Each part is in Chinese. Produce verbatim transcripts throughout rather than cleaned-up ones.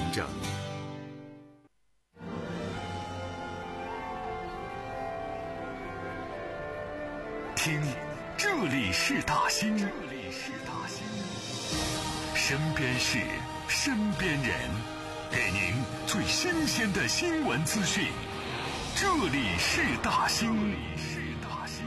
证。听，这里是大兴，这里是大兴，身边事，身边人，给您最新鲜的新闻资讯。这里是大兴，这里是大兴。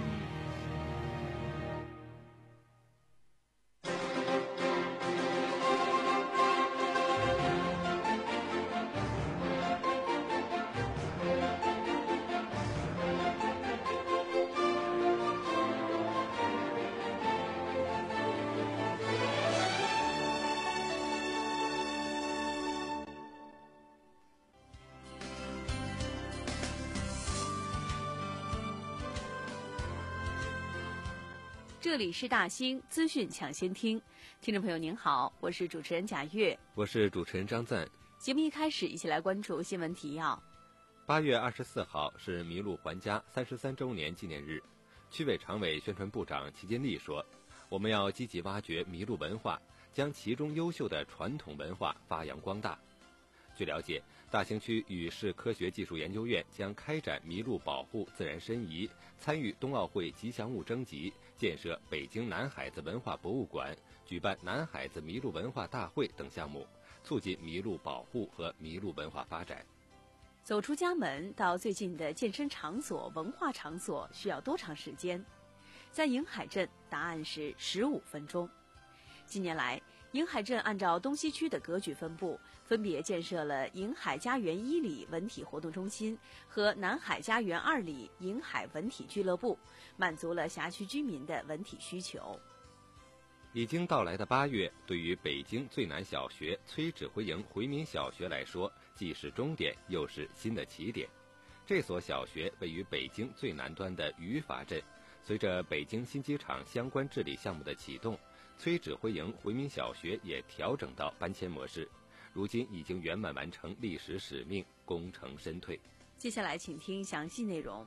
这里是大兴资讯抢先听，听众朋友您好，我是主持人贾月， 我是主持人张赞。 节目一开始，一起来关注新闻提要。 八月二十四号是麋鹿还家三十三周年纪念日，区委常委宣传部长齐金利说，我们要积极挖掘麋鹿文化，将其中优秀的传统文化发扬光大。据了解，大兴区与市科学技术研究院将开展麋鹿保护、自然申遗、参与冬奥会吉祥物征集、建设北京南海子文化博物馆、举办南海子麋鹿文化大会等项目，促进麋鹿保护和麋鹿文化发展。 走出家门到最近的健身场所、文化场所需要多长时间？在颍海镇，答案是十五分钟。近年来，颍海镇按照东西区的格局分布，分别建设了颍海家园一里文体活动中心和南海家园二里颍海文体俱乐部，满足了辖区居民的文体需求。 已经到来的八月，对于北京最南小学崔指挥营回民小学来说，既是终点，又是新的起点。这所小学位于北京最南端的余阀镇，随着北京新机场相关治理项目的启动，崔指挥营回民小学也调整到搬迁模式，如今已经圆满完成历史使命，功成身退。 接下来请听详细内容。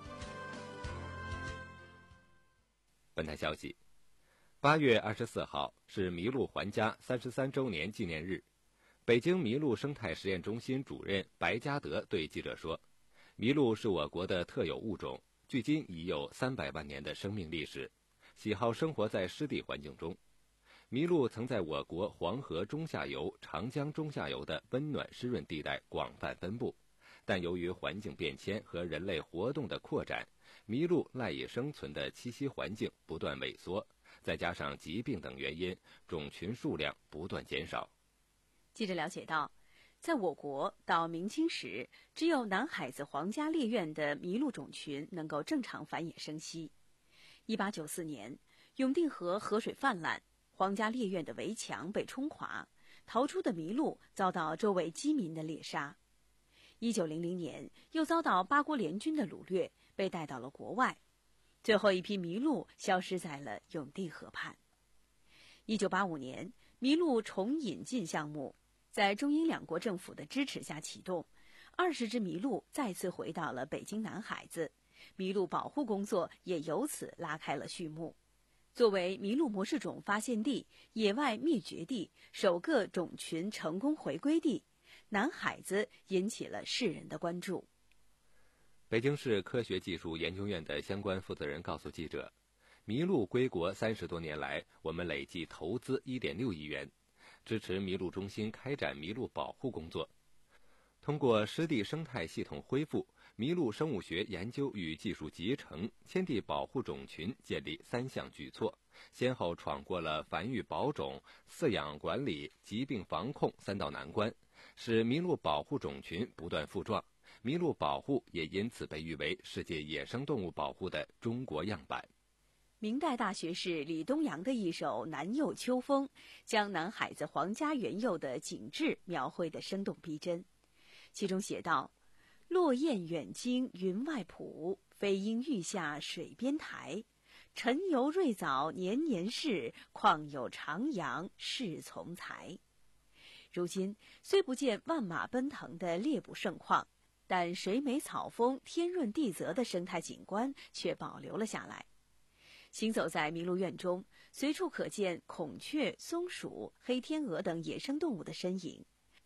本台消息，八月二十四号是麋鹿还家三十三周年纪念日。北京麋鹿生态实验中心主任白嘉德对记者说，麋鹿是我国的特有物种，距今已有三百万年的生命历史，喜好生活在湿地环境中。麋鹿曾在我国黄河中下游、长江中下游的温暖湿润地带广泛分布，但由于环境变迁和人类活动的扩展，麋鹿赖以生存的栖息环境不断萎缩，再加上疾病等原因，种群数量不断减少。 记者了解到，在我国到明清时，只有南海子皇家猎院的麋鹿种群能够正常繁衍生息。一八九四年，永定河河水泛滥，皇家猎院的围墙被冲垮，逃出的麋鹿遭到周围饥民的猎杀。一九零零年，又遭到八国联军的掳掠，被带到了国外。最后一批麋鹿消失在了永定河畔。一九八五年，麋鹿重引进项目在中英两国政府的支持下启动，二十只麋鹿再次回到了北京南海子，麋鹿保护工作也由此拉开了序幕。作为麋鹿模式种发现地、野外灭绝地、首个种群成功回归地，南海子引起了世人的关注。 北京市科学技术研究院的相关负责人告诉记者，麋鹿归国三十多年来，我们累计投资 一点六亿元，支持麋鹿中心开展麋鹿保护工作。通过湿地生态系统恢复、麋鹿生物学研究与技术集成、迁地保护种群建立三项举措，先后闯过了繁育保种、饲养管理、疾病防控三道难关，使麋鹿保护种群不断复壮，麋鹿保护也因此被誉为世界野生动物保护的中国样板。 明代大学士李东阳的一首《南佑秋风》，将南海子皇家园囿的景致描绘得生动逼真。其中写道：落雁远经云外浦，飞鹰欲下水边台。晨游瑞藻年年是，况有长阳侍从才。如今虽不见万马奔腾的猎捕盛况，但水美草丰、天润地泽的生态景观却保留了下来。行走在麋鹿院中，随处可见孔雀、松鼠、黑天鹅等野生动物的身影。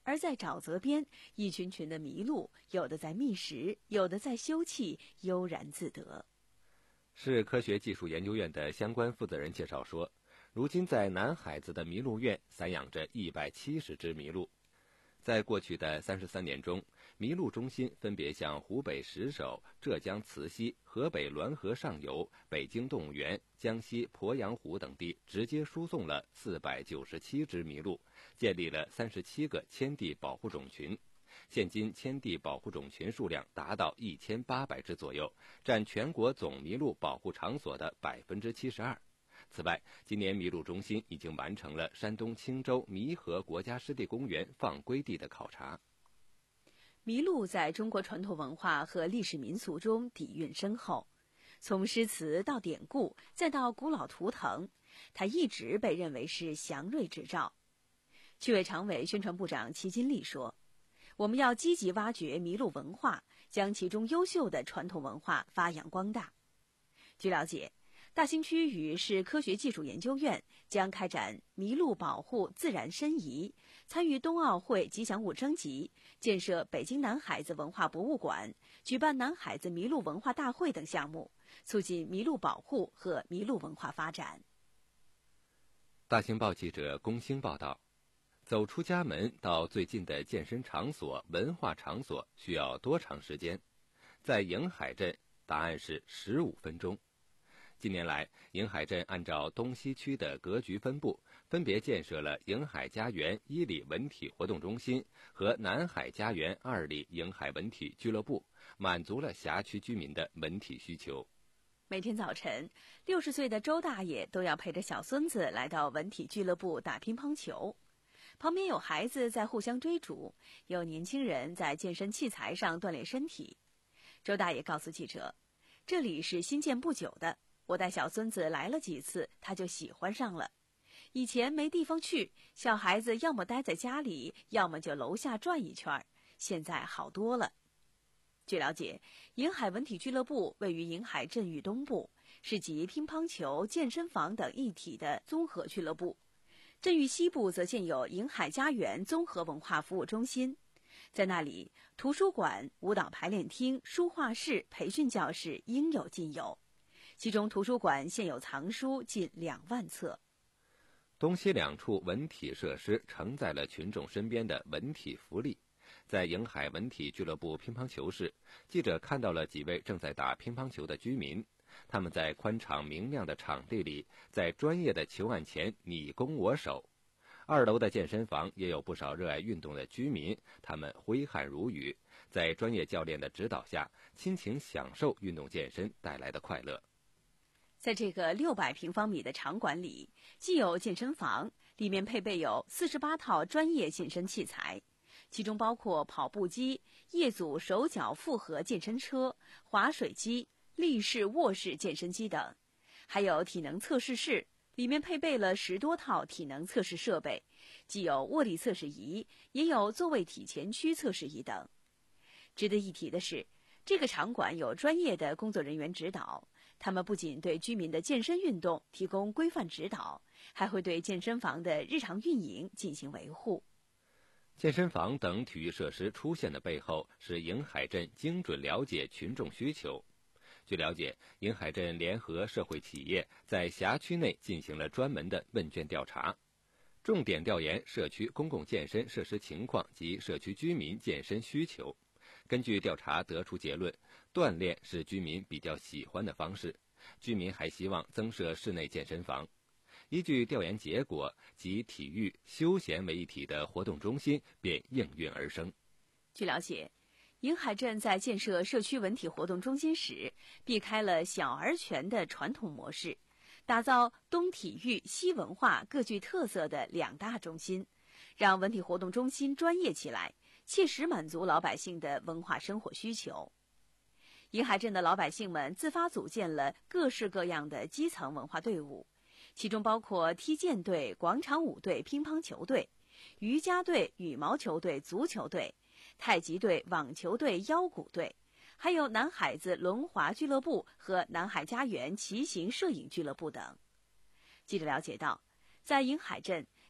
而在沼泽边，一群群的麋鹿，有的在觅食，有的在休憩，悠然自得。 市科学技术研究院的相关负责人介绍说，如今在南海子的麋鹿院散养着一百七十只麋鹿。在过去的三十三年中，麋鹿中心分别向湖北石首、浙江慈溪、河北滦河上游、北京动物园、江西鄱阳湖等地直接输送了四百九十七只麋鹿，建立了三十七个迁地保护种群。现今迁地保护种群数量达到一千八百只左右，占全国总麋鹿保护场所的百分之七十二。此外，今年麋鹿中心已经完成了山东青州弥河国家湿地公园放归地的考察。 麋鹿在中国传统文化和历史民俗中底蕴深厚，从诗词到典故，再到古老图腾，它一直被认为是祥瑞之兆。区委常委、宣传部长齐金丽说，我们要积极挖掘麋鹿文化，将其中优秀的传统文化发扬光大。据了解，大兴区与市科学技术研究院将开展麋鹿保护自然申遗，参与冬奥会吉祥物征集，建设北京南海子文化博物馆，举办南海子麋鹿文化大会等项目，促进麋鹿保护和麋鹿文化发展。 大兴报记者龚兴报道，走出家门到最近的健身场所、文化场所需要多长时间？在迎海镇，答案是十五分钟。近年来，迎海镇按照东西区的格局分布，分别建设了迎海家园一里文体活动中心和南海家园二里迎海文体俱乐部，满足了辖区居民的文体需求。 每天早晨，六十岁的周大爷都要陪着小孙子来到文体俱乐部打乒乓球，旁边有孩子在互相追逐，有年轻人在健身器材上锻炼身体。周大爷告诉记者，这里是新建不久的，我带小孙子来了几次，他就喜欢上了。以前没地方去，小孩子要么待在家里，要么就楼下转一圈，现在好多了。据了解，迎海文体俱乐部位于迎海镇域东部，是集乒乓球、健身房等一体的综合俱乐部。镇域西部则建有迎海家园综合文化服务中心，在那里，图书馆、舞蹈排练厅、书画室、培训教室应有尽有。其中图书馆现有藏书近两万册。 东西两处文体设施承载了群众身边的文体福利。在迎海文体俱乐部乒乓球室，记者看到了几位正在打乒乓球的居民，他们在宽敞明亮的场地里，在专业的球案前你攻我守。二楼的健身房也有不少热爱运动的居民，他们挥汗如雨，在专业教练的指导下，亲情享受运动健身带来的快乐。 在这个六百平方米的场馆里，既有健身房，里面配备有四十八套专业健身器材，其中包括跑步机、液组手脚复合健身车、滑水机、立式卧式健身机等，还有体能测试室，里面配备了十多套体能测试设备，既有握力测试仪，也有座位体前屈测试仪等。值得一提的是，这个场馆有专业的工作人员指导，他们不仅对居民的健身运动提供规范指导，还会对健身房的日常运营进行维护。 健身房等体育设施出现的背后，是迎海镇精准了解群众需求。据了解，迎海镇联合社会企业在辖区内进行了专门的问卷调查，重点调研社区公共健身设施情况及社区居民健身需求。根据调查得出结论，锻炼是居民比较喜欢的方式，居民还希望增设室内健身房。依据调研结果，集体育、休闲为一体的活动中心便应运而生。 据了解，迎海镇在建设社区文体活动中心时，避开了小而全的传统模式，打造东体育、西文化各具特色的两大中心，让文体活动中心专业起来，切实满足老百姓的文化生活需求。迎海镇的老百姓们自发组建了各式各样的基层文化队伍，其中包括踢毽队、广场舞队、乒乓球队、瑜伽队、羽毛球队、足球队、太极队、网球队、腰鼓队，还有南海子轮滑俱乐部和南海家园骑行摄影俱乐部等。记者了解到，在迎海镇，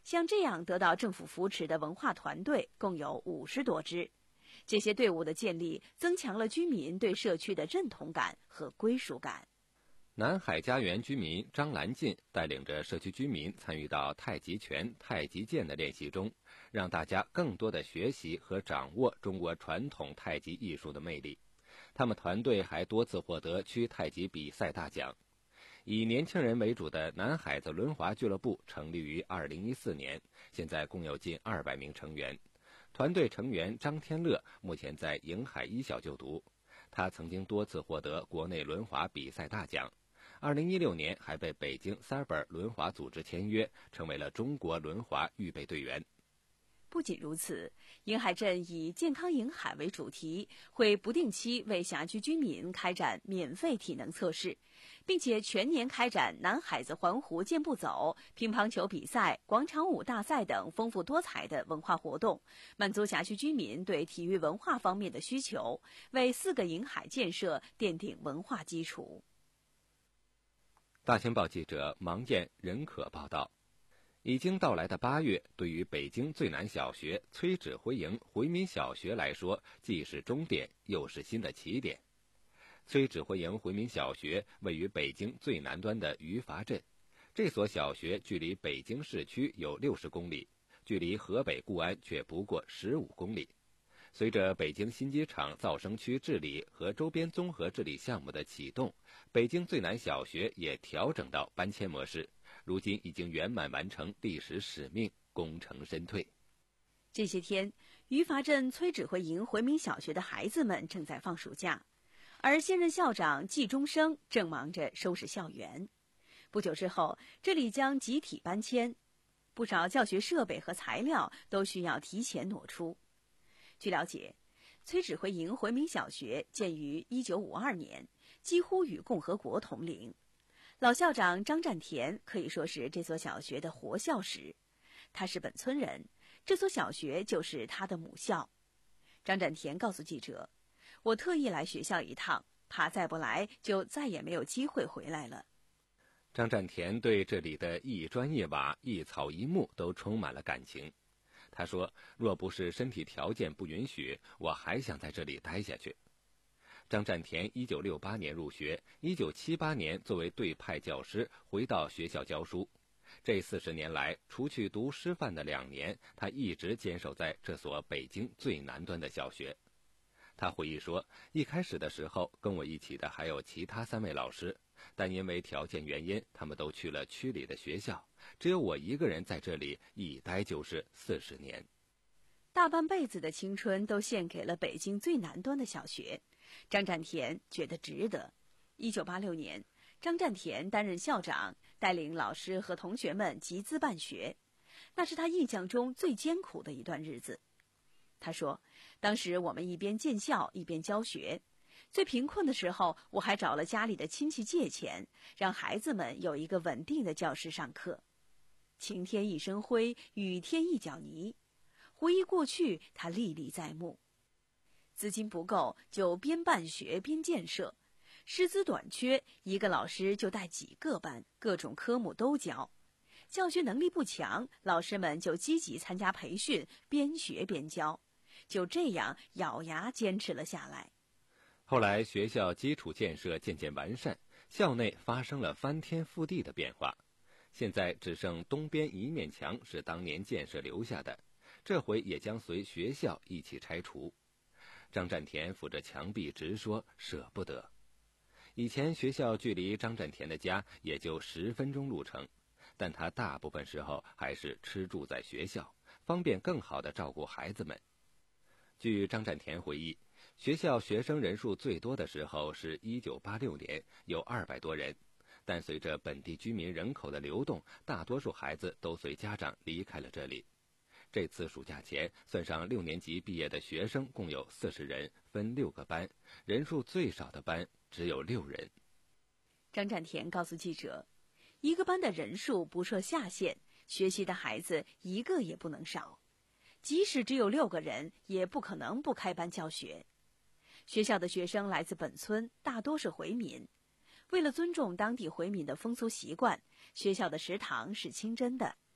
像这样得到政府扶持的文化团队共有五十多支。这些队伍的建立，增强了居民对社区的认同感和归属感。 南海家园居民张兰进带领着社区居民参与到太极拳、太极剑的练习中，让大家更多的学习和掌握中国传统太极艺术的魅力。他们团队还多次获得区太极比赛大奖。以年轻人为主的南海子轮滑俱乐部成立于二零一四年，现在共有近二百名成员。团队成员张天乐目前在瀛海一小就读，他曾经多次获得国内轮滑比赛大奖。二零一六年还被北京塞尔本轮滑组织签约，成为了中国轮滑预备队员。 不仅如此，瀛海镇以健康瀛海为主题，会不定期为辖区居民开展免费体能测试，并且全年开展南海子环湖健步走、乒乓球比赛、广场舞大赛等丰富多彩的文化活动，满足辖区居民对体育文化方面的需求，为四个瀛海建设奠定文化基础。 大清报记者芒燕、任可报道。已经到来的八月，对于北京最南小学崔指挥营回民小学来说，既是终点，又是新的起点。崔指挥营回民小学位于北京最南端的余阀镇，这所小学距离北京市区有六十公里，距离河北固安却不过十五公里。随着北京新机场噪声区治理和周边综合治理项目的启动，北京最南小学也调整到搬迁模式，如今已经圆满完成历史使命，功成身退。 这些天，余阀镇崔指挥营回民小学的孩子们正在放暑假，而现任校长季中生正忙着收拾校园。不久之后，这里将集体搬迁，不少教学设备和材料都需要提前挪出。据了解，崔指挥营回民小学建于一九五二年，几乎与共和国同龄。老校长张占田可以说是这所小学的活校史，他是本村人，这所小学就是他的母校。张占田告诉记者，我特意来学校一趟，怕再不来就再也没有机会回来了。 张占田对这里的一砖一瓦、一草一木都充满了感情。他说，若不是身体条件不允许，我还想在这里待下去。张占田一九六八年入学，一九七八年作为队派教师回到学校教书。这四十年来，除去读师范的两年，他一直坚守在这所北京最南端的小学。他回忆说，一开始的时候跟我一起的还有其他三位老师，但因为条件原因，他们都去了区里的学校，只有我一个人在这里一待就是四十年。 大半辈子的青春都献给了北京最南端的小学，张占田觉得值得。一九八六年，张占田担任校长，带领老师和同学们集资办学，那是他印象中最艰苦的一段日子。他说，当时我们一边建校一边教学，最贫困的时候，我还找了家里的亲戚借钱，让孩子们有一个稳定的教室上课。晴天一身灰，雨天一脚泥，回忆过去，他历历在目。资金不够，就边办学边建设；师资短缺，一个老师就带几个班，各种科目都教。教学能力不强，老师们就积极参加培训，边学边教。就这样咬牙坚持了下来。 后来学校基础建设渐渐完善，校内发生了翻天覆地的变化。现在只剩东边一面墙是当年建设留下的，这回也将随学校一起拆除。张占田抚着墙壁直说舍不得。以前学校距离张占田的家也就十分钟路程，但他大部分时候还是吃住在学校，方便更好地照顾孩子们。据张占田回忆，学校学生人数最多的时候是一九八六年，有二百多人，但随着本地居民人口的流动，大多数孩子都随家长离开了这里。这次暑假前，算上六年级毕业的学生共有四十人，分六个班，人数最少的班只有六人。 张占田告诉记者，一个班的人数不设下限，学习的孩子一个也不能少。即使只有六个人，也不可能不开班教学。学校的学生来自本村，大多是回民。为了尊重当地回民的风俗习惯，学校的食堂是清真的。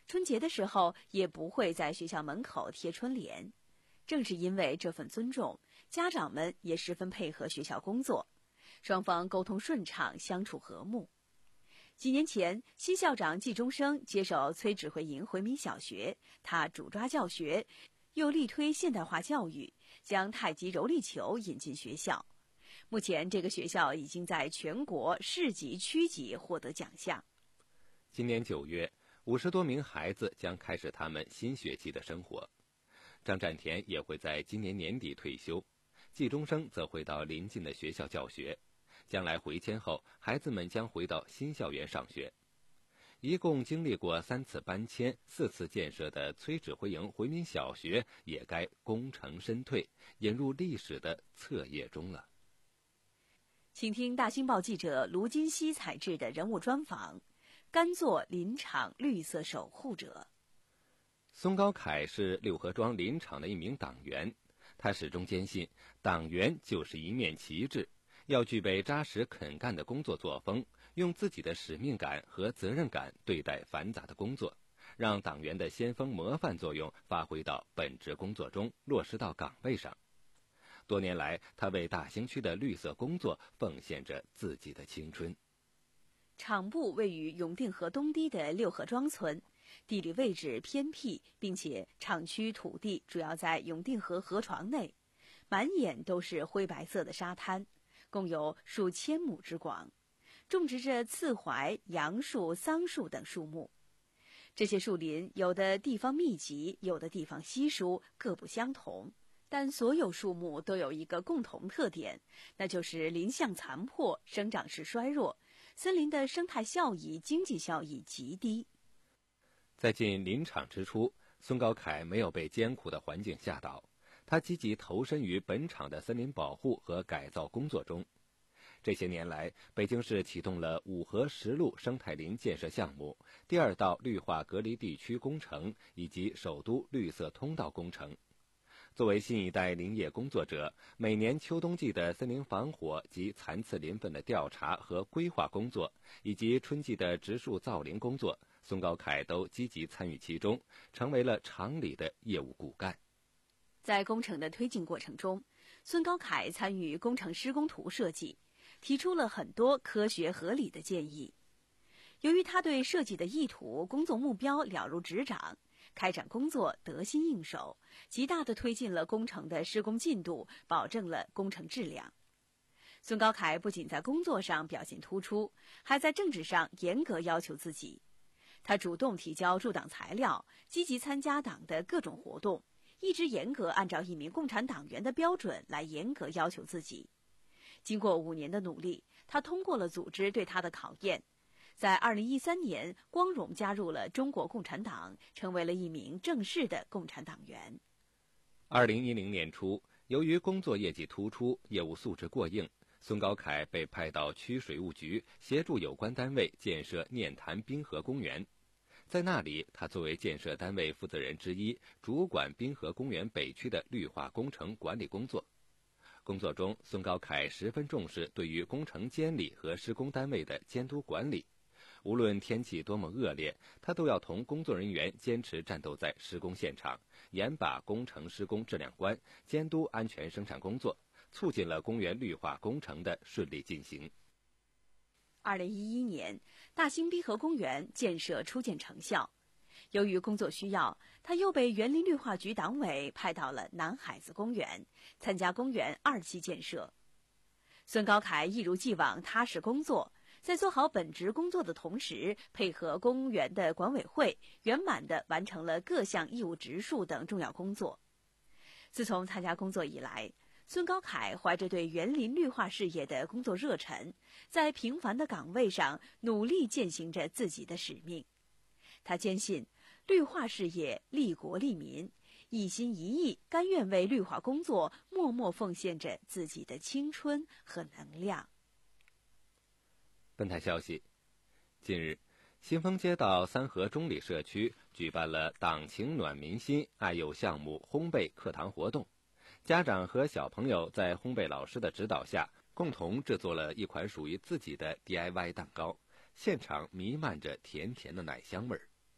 春节的时候也不会在学校门口贴春联。正是因为这份尊重，家长们也十分配合学校工作，双方沟通顺畅，相处和睦。几年前，新校长季中生接手崔指挥营回民小学，他主抓教学，又力推现代化教育，将太极柔力球引进学校。目前，这个学校已经在全国市级、区级获得奖项。 今年九月，五十多名孩子将开始他们新学期的生活。张占田也会在今年年底退休，季中生则会到邻近的学校教学。将来回迁后，孩子们将回到新校园上学。一共经历过三次搬迁、四次建设的崔指挥营回民小学，也该功成身退，引入历史的册页中了。 请听大新报记者卢金熙采制的人物专访：甘做林场绿色守护者。 孙高凯是六合庄林场的一名党员，他始终坚信党员就是一面旗帜，要具备扎实肯干的工作作风，用自己的使命感和责任感对待繁杂的工作，让党员的先锋模范作用发挥到本职工作中，落实到岗位上。多年来，他为大兴区的绿色工作奉献着自己的青春。 厂部位于永定河东堤的六合庄村，地理位置偏僻，并且厂区土地主要在永定河河床内，满眼都是灰白色的沙滩，共有数千亩之广，种植着刺槐、杨树、桑树等树木。这些树林有的地方密集，有的地方稀疏，各不相同，但所有树木都有一个共同特点，那就是林相残破，生长势衰弱，森林的生态效益、经济效益极低。 在进林场之初，孙高凯没有被艰苦的环境吓倒，他积极投身于本场的森林保护和改造工作中。这些年来，北京市启动了五河十路生态林建设项目、第二道绿化隔离地区工程以及首都绿色通道工程。作为新一代林业工作者，每年秋冬季的森林防火及残次林份的调查和规划工作，以及春季的植树造林工作，孙高凯都积极参与其中，成为了厂里的业务骨干。 在工程的推进过程中，孙高凯参与工程施工图设计，提出了很多科学合理的建议。由于他对设计的意图、工作目标了如指掌，开展工作得心应手，极大地推进了工程的施工进度，保证了工程质量。孙高凯不仅在工作上表现突出，还在政治上严格要求自己。他主动提交入党材料，积极参加党的各种活动，一直严格按照一名共产党员的标准来严格要求自己。经过五年的努力，他通过了组织对他的考验。在二零一三年，光荣加入了中国共产党，成为了一名正式的共产党员。 二零一零年初，由于工作业绩突出，业务素质过硬，孙高凯被派到区水务局协助有关单位建设念坛滨河公园。在那里，他作为建设单位负责人之一，主管滨河公园北区的绿化工程管理工作。工作中，孙高凯十分重视对于工程监理和施工单位的监督管理。无论天气多么恶劣，他都要同工作人员坚持战斗在施工现场，严把工程施工质量关，监督安全生产工作，促进了公园绿化工程的顺利进行。 二零一一年，大兴滨河公园建设初见成效。由于工作需要，他又被园林绿化局党委派到了南海子公园，参加公园二期建设。孙高凯一如既往踏实工作，在做好本职工作的同时，配合公园的管委会，圆满地完成了各项义务植树等重要工作。自从参加工作以来，孙高凯怀着对园林绿化事业的工作热忱，在平凡的岗位上努力践行着自己的使命。他坚信，绿化事业利国利民，一心一意，甘愿为绿化工作默默奉献着自己的青春和能量。 本台消息，近日，新丰街道三河中里社区举办了党情暖民心爱幼项目烘焙课堂活动，家长和小朋友在烘焙老师的指导下，共同制作了一款属于自己的 D I Y 蛋糕，现场弥漫着甜甜的奶香味儿。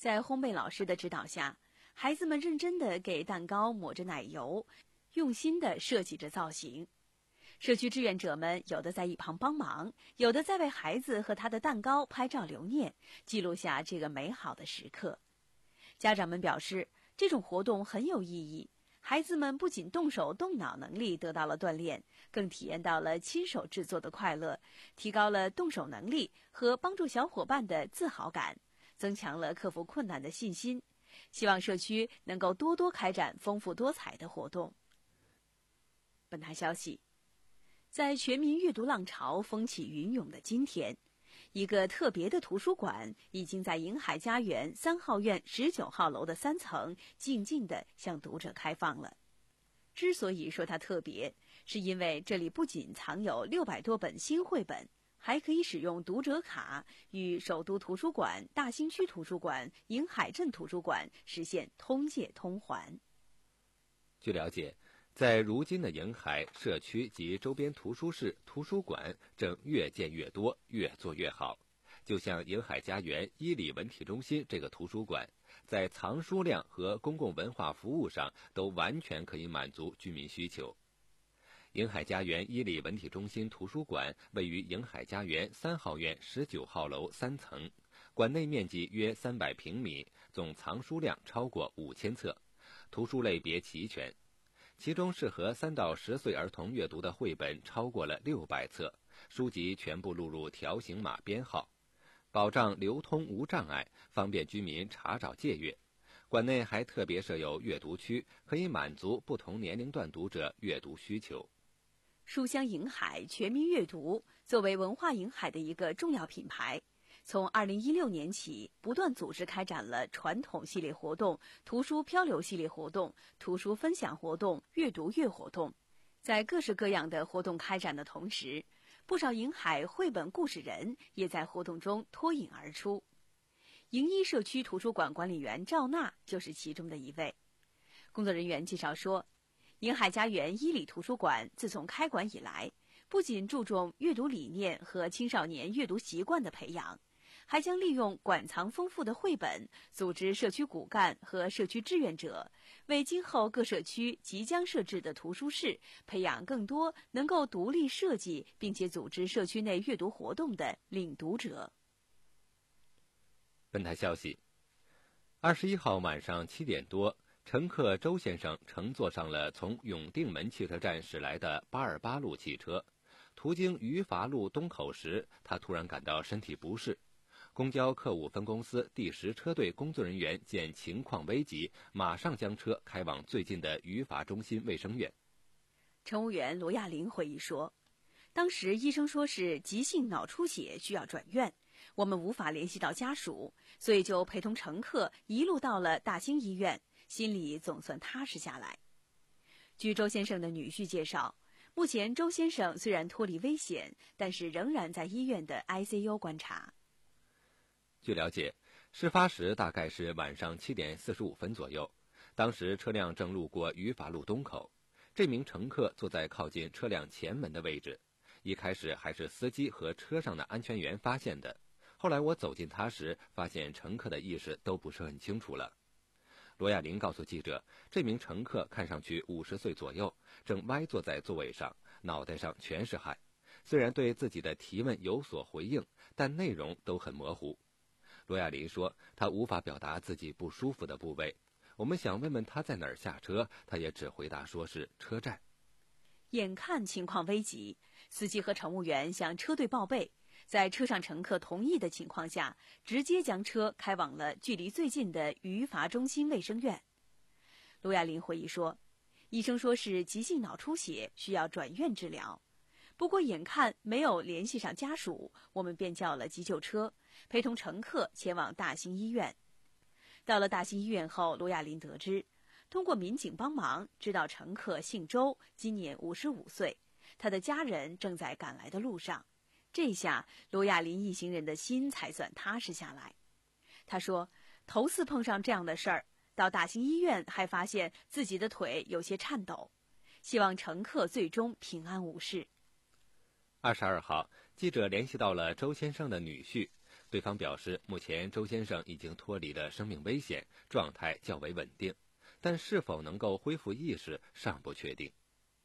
在烘焙老师的指导下，孩子们认真地给蛋糕抹着奶油，用心地设计着造型。社区志愿者们有的在一旁帮忙，有的在为孩子和他的蛋糕拍照留念，记录下这个美好的时刻。家长们表示，这种活动很有意义，孩子们不仅动手动脑能力得到了锻炼，更体验到了亲手制作的快乐，提高了动手能力和帮助小伙伴的自豪感，增强了克服困难的信心。希望社区能够多多开展丰富多彩的活动。本台消息，在全民阅读浪潮风起云涌的今天，一个特别的图书馆已经在银海家园三号院十九号楼的三层静静地向读者开放了。之所以说它特别，是因为这里不仅藏有六百多本新绘本，还可以使用读者卡与首都图书馆、大兴区图书馆、银海镇图书馆实现通借通还。 据了解，在如今的银海社区及周边图书室、图书馆正越建越多，越做越好。就像银海家园伊里文体中心这个图书馆，在藏书量和公共文化服务上都完全可以满足居民需求。银海家园伊里文体中心图书馆位于银海家园三号院十九号楼三层，馆内面积约三百平米，总藏书量超过五千册，图书类别齐全。其中适合三到十岁儿童阅读的绘本超过了六百册，书籍全部录入条形码编号，保障流通无障碍，方便居民查找借阅。馆内还特别设有阅读区，可以满足不同年龄段读者阅读需求。 书香银海全民阅读作为文化银海的一个重要品牌，从二零一六年起，不断组织开展了传统系列活动、图书漂流系列活动、图书分享活动、阅读月活动。在各式各样的活动开展的同时，不少银海绘本故事人也在活动中脱颖而出。银一社区图书馆管理员赵娜就是其中的一位。工作人员介绍说，银海家园伊里图书馆自从开馆以来，不仅注重阅读理念和青少年阅读习惯的培养，还将利用馆藏丰富的绘本，组织社区骨干和社区志愿者，为今后各社区即将设置的图书室培养更多能够独立设计并且组织社区内阅读活动的领读者。 本台消息，二十一号晚上七点多，乘客周先生乘坐上了从永定门汽车站驶来的八二八路汽车，途经余华路东口时，他突然感到身体不适。公交客务分公司第十车队工作人员见情况危急，马上将车开往最近的余华中心卫生院。 乘务员罗亚玲回忆说，当时医生说是急性脑出血，需要转院，我们无法联系到家属，所以就陪同乘客一路到了大兴医院，心里总算踏实下来。据周先生的女婿介绍，目前周先生虽然脱离危险，但是仍然在医院的 I C U 观察。 据了解，事发时大概是晚上七点四十五分左右，当时车辆正路过余华路东口，这名乘客坐在靠近车辆前门的位置，一开始还是司机和车上的安全员发现的，后来我走近他时，发现乘客的意识都不是很清楚了。罗亚玲告诉记者，这名乘客看上去五十岁左右，正歪坐在座位上，脑袋上全是汗。虽然对自己的提问有所回应，但内容都很模糊。罗亚玲说，他无法表达自己不舒服的部位。我们想问问他在哪儿下车，他也只回答说是车站。 眼看情况危急，司机和乘务员向车队报备，在车上乘客同意的情况下，直接将车开往了距离最近的余华中心卫生院。罗亚玲回忆说，医生说是急性脑出血，需要转院治疗。不过眼看没有联系上家属，我们便叫了急救车，陪同乘客前往大兴医院。到了大兴医院后，罗亚玲得知，通过民警帮忙，知道乘客姓周，今年五十五岁，他的家人正在赶来的路上。这下罗亚玲一行人的心才算踏实下来。他说，头次碰上这样的事儿，到大兴医院还发现自己的腿有些颤抖，希望乘客最终平安无事。 二十二号，记者联系到了周先生的女婿， 对方表示，目前周先生已经脱离了生命危险，状态较为稳定，但是否能够恢复意识尚不确定。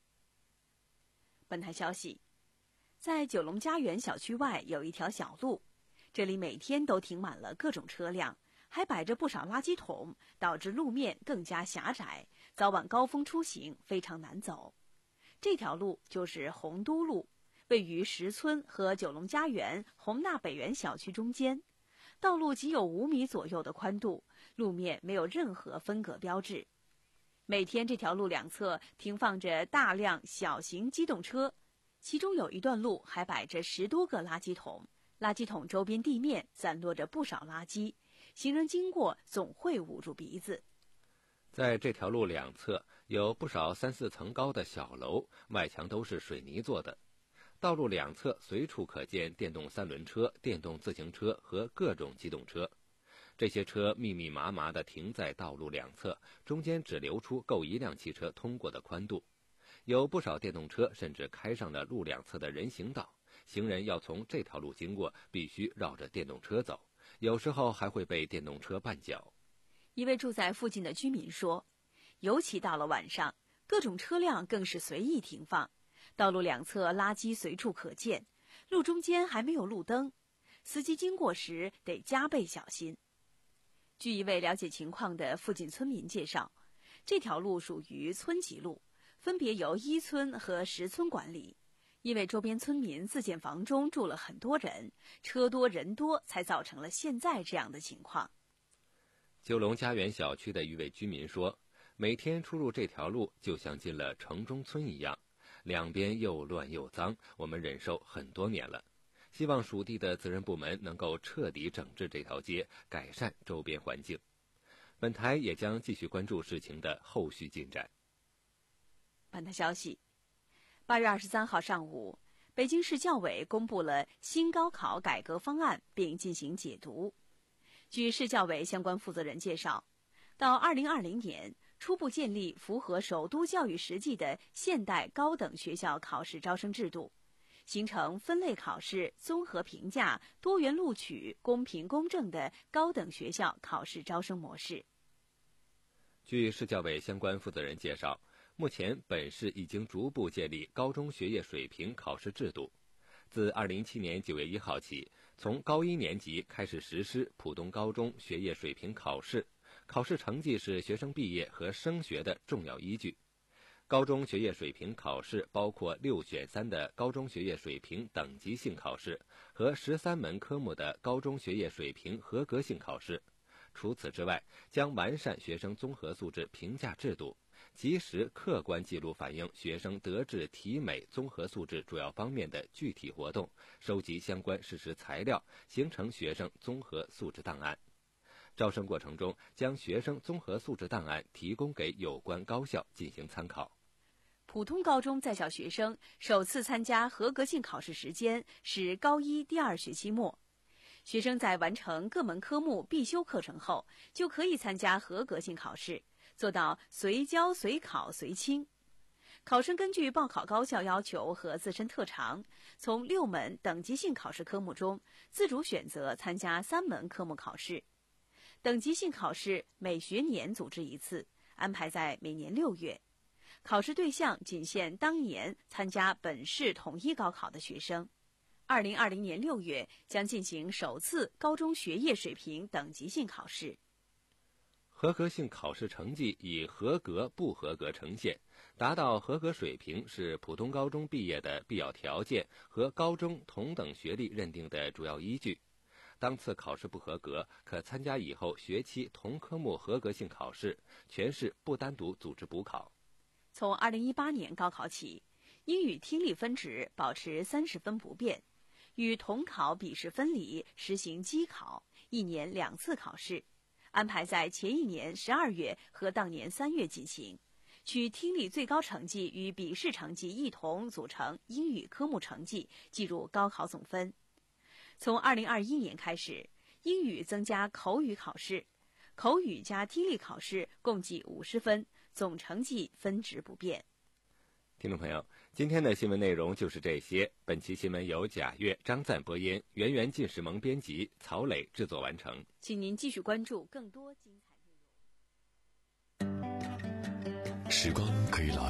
本台消息，在九龙家园小区外有一条小路，这里每天都停满了各种车辆，还摆着不少垃圾桶，导致路面更加狭窄，早晚高峰出行非常难走。这条路就是洪都路，位于石村和九龙家园宏大北园小区中间，道路仅有五米左右的宽度，路面没有任何分隔标志。每天这条路两侧停放着大量小型机动车，其中有一段路还摆着十多个垃圾桶，垃圾桶周边地面散落着不少垃圾，行人经过总会捂住鼻子。 在这条路两侧有不少三四层高的小楼，外墙都是水泥做的。道路两侧随处可见电动三轮车、电动自行车和各种机动车。这些车密密麻麻地停在道路两侧，中间只留出够一辆汽车通过的宽度。有不少电动车甚至开上了路两侧的人行道，行人要从这条路经过，必须绕着电动车走，有时候还会被电动车绊脚。 一位住在附近的居民说，尤其到了晚上，各种车辆更是随意停放，道路两侧垃圾随处可见，路中间还没有路灯，司机经过时得加倍小心。据一位了解情况的附近村民介绍，这条路属于村级路，分别由一村和十村管理。因为周边村民自建房中住了很多人，车多人多，才造成了现在这样的情况。 九龙家园小区的一位居民说，每天出入这条路就像进了城中村一样，两边又乱又脏，我们忍受很多年了。希望属地的责任部门能够彻底整治这条街，改善周边环境。本台也将继续关注事情的后续进展。 本台消息，八月二十三号上午，北京市教委公布了新高考改革方案，并进行解读。据市教委相关负责人介绍，到二零二零年，初步建立符合首都教育实际的现代高等学校考试招生制度，形成分类考试、综合评价、多元录取、公平公正的高等学校考试招生模式。 据市教委相关负责人介绍，目前本市已经逐步建立高中学业水平考试制度。自二零一七年九月一号起，从高一年级开始实施普通高中学业水平考试，考试成绩是学生毕业和升学的重要依据。高中学业水平考试包括六选三的高中学业水平等级性考试和十三门科目的高中学业水平合格性考试。除此之外，将完善学生综合素质评价制度，及时客观记录反映学生德智体美综合素质主要方面的具体活动，收集相关事实材料，形成学生综合素质档案。招生过程中，将学生综合素质档案提供给有关高校进行参考。 普通高中在校学生首次参加合格性考试时间是高一第二学期末，学生在完成各门科目必修课程后，就可以参加合格性考试，做到随教随考随清。考生根据报考高校要求和自身特长，从六门等级性考试科目中自主选择参加三门科目考试。等级性考试每学年组织一次，安排在每年六月。考试对象仅限当年参加本市统一高考的学生。二零二零年六月将进行首次高中学业水平等级性考试。 合格性考试成绩以合格、不合格呈现，达到合格水平是普通高中毕业的必要条件和高中同等学历认定的主要依据。当次考试不合格，可参加以后学期同科目合格性考试，全市不单独组织补考。 从二零一八年高考起，英语听力分值保持三十分不变，与统考笔试分离，实行机考，一年两次考试，安排在前一年十二月和当年三月进行，取听力最高成绩与笔试成绩一同组成英语科目成绩，计入高考总分。从二零二一年开始，英语增加口语考试，口语加听力考试共计五十分，总成绩分值不变。 听众朋友，今天的新闻内容就是这些。本期新闻由贾越、张赞播音，圆圆、进士萌编辑，曹磊制作完成。 请您继续关注更多精彩内容。 时光可以老